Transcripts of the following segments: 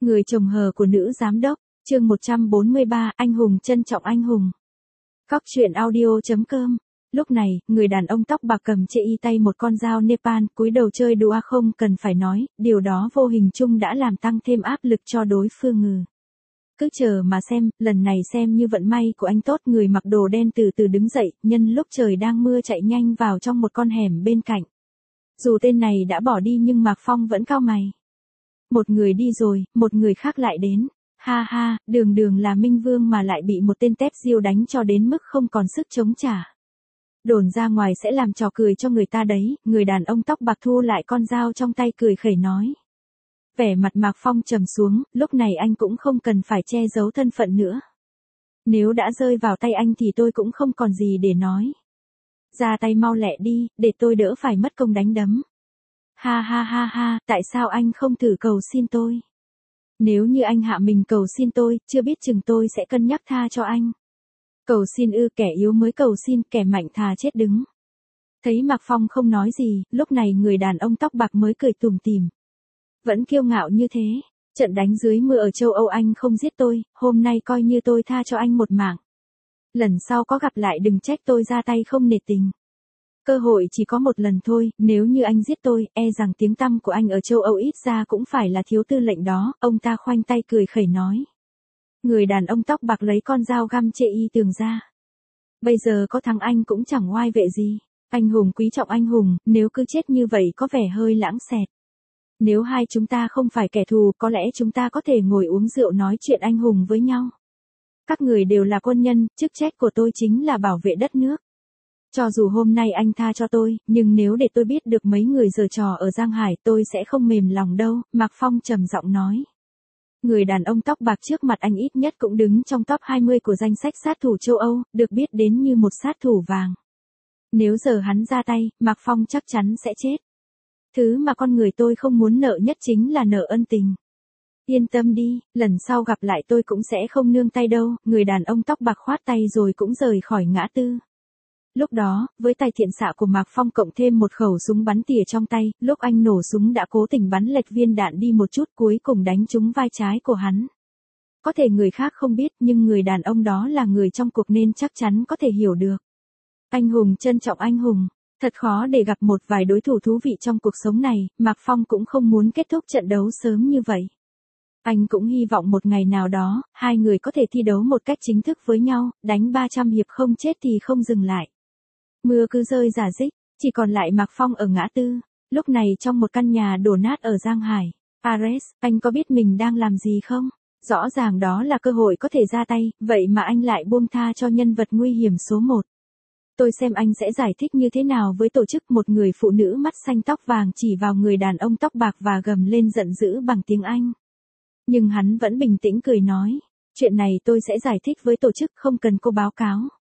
Người chồng hờ của nữ giám đốc, chương 143, anh hùng trân trọng anh hùng. Góc truyện audio.com. Lúc này, người đàn ông tóc bạc cầm trên tay một con dao Nepal, cúi đầu chơi đùa không cần phải nói, điều đó vô hình chung đã làm tăng thêm áp lực cho đối phương ngừ. Cứ chờ mà xem, lần này xem như vận may của anh tốt. Người mặc đồ đen từ từ đứng dậy, nhân lúc trời đang mưa chạy nhanh vào trong một con hẻm bên cạnh. Dù tên này đã bỏ đi nhưng Mạc Phong vẫn cau mày. Một người đi rồi, một người khác lại đến. Ha ha, đường đường là Minh Vương mà lại bị một tên tép diêu đánh cho đến mức không còn sức chống trả. Đồn ra ngoài sẽ làm trò cười cho người ta đấy. Người đàn ông tóc bạc thu lại con dao trong tay cười khẩy nói. Vẻ mặt Mạc Phong trầm xuống, lúc này anh cũng không cần phải che giấu thân phận nữa. Nếu đã rơi vào tay anh thì tôi cũng không còn gì để nói. Ra tay mau lẹ đi, để tôi đỡ phải mất công đánh đấm. Ha ha ha ha, tại sao anh không thử cầu xin tôi? Nếu như anh hạ mình cầu xin tôi, chưa biết chừng tôi sẽ cân nhắc tha cho anh. Cầu xin ư? Kẻ yếu mới cầu xin, kẻ mạnh thà chết đứng. Thấy Mạc Phong không nói gì, lúc này người đàn ông tóc bạc mới cười tủm tỉm. Vẫn kiêu ngạo như thế, trận đánh dưới mưa ở châu Âu anh không giết tôi, hôm nay coi như tôi tha cho anh một mạng. Lần sau có gặp lại đừng trách tôi ra tay không nể tình. Cơ hội chỉ có một lần thôi, nếu như anh giết tôi, e rằng tiếng tăm của anh ở châu Âu ít ra cũng phải là thiếu tư lệnh đó. Ông ta khoanh tay cười khẩy nói. Người đàn ông tóc bạc lấy con dao găm chê y tường ra. Bây giờ có thắng anh cũng chẳng oai vệ gì. Anh hùng quý trọng anh hùng, nếu cứ chết như vậy có vẻ hơi lãng xẹt. Nếu hai chúng ta không phải kẻ thù, có lẽ chúng ta có thể ngồi uống rượu nói chuyện anh hùng với nhau. Các người đều là quân nhân, chức trách của tôi chính là bảo vệ đất nước. Cho dù hôm nay anh tha cho tôi, nhưng nếu để tôi biết được mấy người giở trò ở Giang Hải tôi sẽ không mềm lòng đâu, Mạc Phong trầm giọng nói. Người đàn ông tóc bạc trước mặt anh ít nhất cũng đứng trong top 20 của danh sách sát thủ châu Âu, được biết đến như một sát thủ vàng. Nếu giờ hắn ra tay, Mạc Phong chắc chắn sẽ chết. Thứ mà con người tôi không muốn nợ nhất chính là nợ ân tình. Yên tâm đi, lần sau gặp lại tôi cũng sẽ không nương tay đâu. Người đàn ông tóc bạc khoát tay rồi cũng rời khỏi ngã tư. Lúc đó, với tài thiện xạ của Mạc Phong cộng thêm một khẩu súng bắn tỉa trong tay, lúc anh nổ súng đã cố tình bắn lệch viên đạn đi một chút, cuối cùng đánh trúng vai trái của hắn. Có thể người khác không biết nhưng người đàn ông đó là người trong cuộc nên chắc chắn có thể hiểu được. Anh hùng trân trọng anh hùng. Thật khó để gặp một vài đối thủ thú vị trong cuộc sống này, Mạc Phong cũng không muốn kết thúc trận đấu sớm như vậy. Anh cũng hy vọng một ngày nào đó, hai người có thể thi đấu một cách chính thức với nhau, đánh 300 hiệp không chết thì không dừng lại. Mưa cứ rơi rả rích, chỉ còn lại Mạc Phong ở ngã tư, lúc này trong một căn nhà đổ nát ở Giang Hải. Ares, anh có biết mình đang làm gì không? Rõ ràng đó là cơ hội có thể ra tay, vậy mà anh lại buông tha cho nhân vật nguy hiểm số 1. Tôi xem anh sẽ giải thích như thế nào với tổ chức. Một người phụ nữ mắt xanh tóc vàng chỉ vào người đàn ông tóc bạc và gầm lên giận dữ bằng tiếng Anh. Nhưng hắn vẫn bình tĩnh cười nói, chuyện này tôi sẽ giải thích với tổ chức, không cần cô báo cáo.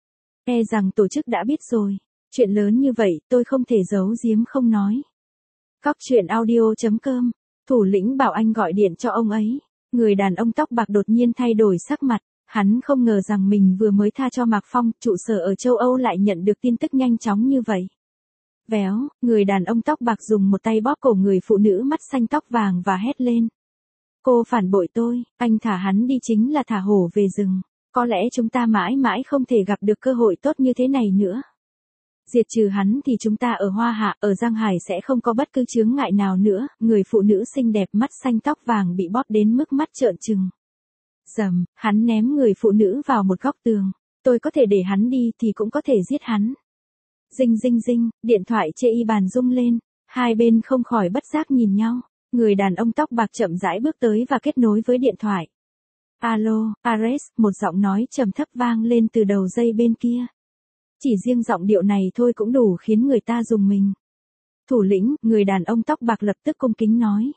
E rằng tổ chức đã biết rồi, chuyện lớn như vậy tôi không thể giấu giếm không nói. Góc truyện audio.com, thủ lĩnh bảo anh gọi điện cho ông ấy. Người đàn ông tóc bạc đột nhiên thay đổi sắc mặt. Hắn không ngờ rằng mình vừa mới tha cho Mạc Phong, trụ sở ở châu Âu lại nhận được tin tức nhanh chóng như vậy. Véo, người đàn ông tóc bạc dùng một tay bóp cổ người phụ nữ mắt xanh tóc vàng và hét lên. Cô phản bội tôi, anh thả hắn đi chính là thả hổ về rừng. Có lẽ chúng ta mãi mãi không thể gặp được cơ hội tốt như thế này nữa. Diệt trừ hắn thì chúng ta ở Hoa Hạ, ở Giang Hải sẽ không có bất cứ chướng ngại nào nữa. Người phụ nữ xinh đẹp mắt xanh tóc vàng bị bóp đến mức mắt trợn trừng. Dầm, hắn ném người phụ nữ vào một góc tường. Tôi có thể để hắn đi thì cũng có thể giết hắn. Dinh dinh dinh, điện thoại chê y bàn rung lên. Hai bên không khỏi bất giác nhìn nhau. Người đàn ông tóc bạc chậm rãi bước tới và kết nối với điện thoại. Alo, Ares, một giọng nói trầm thấp vang lên từ đầu dây bên kia. Chỉ riêng giọng điệu này thôi cũng đủ khiến người ta rùng mình. Thủ lĩnh, người đàn ông tóc bạc lập tức cung kính nói.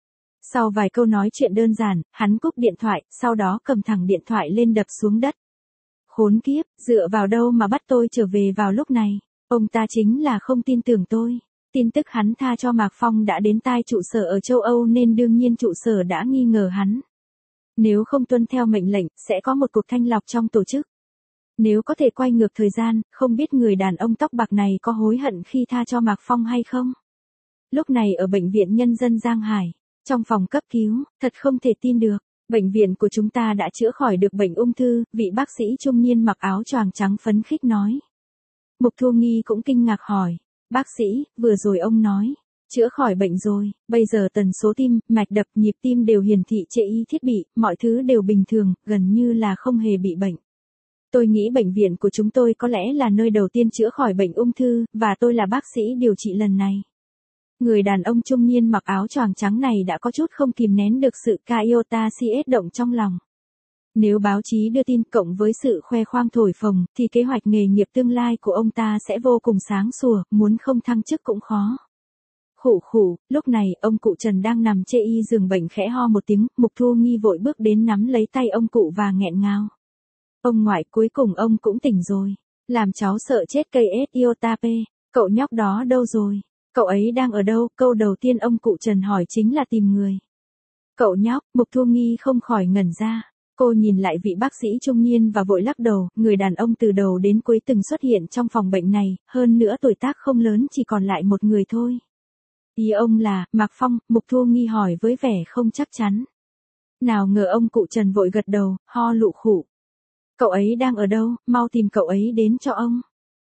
Sau vài câu nói chuyện đơn giản, hắn cúp điện thoại, sau đó cầm thẳng điện thoại lên đập xuống đất. Khốn kiếp, dựa vào đâu mà bắt tôi trở về vào lúc này? Ông ta chính là không tin tưởng tôi. Tin tức hắn tha cho Mạc Phong đã đến tai trụ sở ở châu Âu nên đương nhiên trụ sở đã nghi ngờ hắn. Nếu không tuân theo mệnh lệnh, sẽ có một cuộc thanh lọc trong tổ chức. Nếu có thể quay ngược thời gian, không biết người đàn ông tóc bạc này có hối hận khi tha cho Mạc Phong hay không? Lúc này ở bệnh viện nhân dân Giang Hải, Trong phòng cấp cứu, thật không thể tin được. Bệnh viện của chúng ta đã chữa khỏi được bệnh ung thư, vị bác sĩ trung niên mặc áo choàng trắng phấn khích nói. Mục Thu Nghi cũng kinh ngạc hỏi. Bác sĩ, vừa rồi ông nói, chữa khỏi bệnh rồi, bây giờ tần số tim, mạch đập, nhịp tim đều hiển thị trên y thiết bị, mọi thứ đều bình thường, gần như là không hề bị bệnh. Tôi nghĩ bệnh viện của chúng tôi có lẽ là nơi đầu tiên chữa khỏi bệnh ung thư, và tôi là bác sĩ điều trị lần này. Người đàn ông trung niên mặc áo choàng trắng này đã có chút không kìm nén được sự Kaiota-CS động trong lòng. Nếu báo chí đưa tin cộng với sự khoe khoang thổi phồng, thì kế hoạch nghề nghiệp tương lai của ông ta sẽ vô cùng sáng sủa, muốn không thăng chức cũng khó. Khụ khụ, lúc này, ông cụ Trần đang nằm chê y giường bệnh khẽ ho một tiếng, Mục Thu Nghi vội bước đến nắm lấy tay ông cụ và nghẹn ngào. Ông ngoại, cuối cùng ông cũng tỉnh rồi. Làm cháu sợ chết cây Iota-P. Cậu nhóc đó đâu rồi? Cậu ấy đang ở đâu? Câu đầu tiên ông cụ Trần hỏi chính là tìm người. Cậu nhóc, Mục Thu Nghi không khỏi ngẩn ra. Cô nhìn lại vị bác sĩ trung niên và vội lắc đầu, người đàn ông từ đầu đến cuối từng xuất hiện trong phòng bệnh này, hơn nữa tuổi tác không lớn, chỉ còn lại một người thôi. Ý ông là, Mạc Phong, Mục Thu Nghi hỏi với vẻ không chắc chắn. Nào ngờ ông cụ Trần vội gật đầu, ho lụ khụ. Cậu ấy đang ở đâu, mau tìm cậu ấy đến cho ông.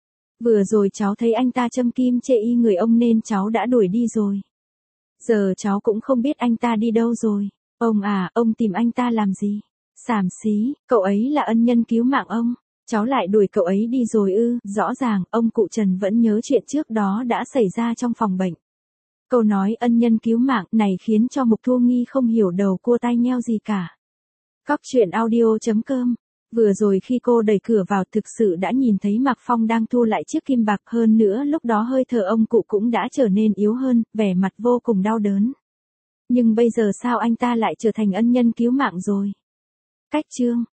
Vừa rồi cháu thấy anh ta châm kim chê y người ông nên cháu đã đuổi đi rồi. Giờ cháu cũng không biết anh ta đi đâu rồi. Ông à, ông tìm anh ta làm gì? Xàm xí, cậu ấy là ân nhân cứu mạng ông. Cháu lại đuổi cậu ấy đi rồi ư? Rõ ràng, ông cụ Trần vẫn nhớ chuyện trước đó đã xảy ra trong phòng bệnh. Câu nói ân nhân cứu mạng này khiến cho Mục Thu Nghi không hiểu đầu cua tai nheo gì cả. Cóc truyện audio.com. Vừa rồi khi cô đẩy cửa vào thực sự đã nhìn thấy Mạc Phong đang thu lại chiếc kim bạc, hơn nữa lúc đó hơi thở ông cụ cũng đã trở nên yếu hơn, vẻ mặt vô cùng đau đớn. Nhưng bây giờ sao anh ta lại trở thành ân nhân cứu mạng rồi? Cách chương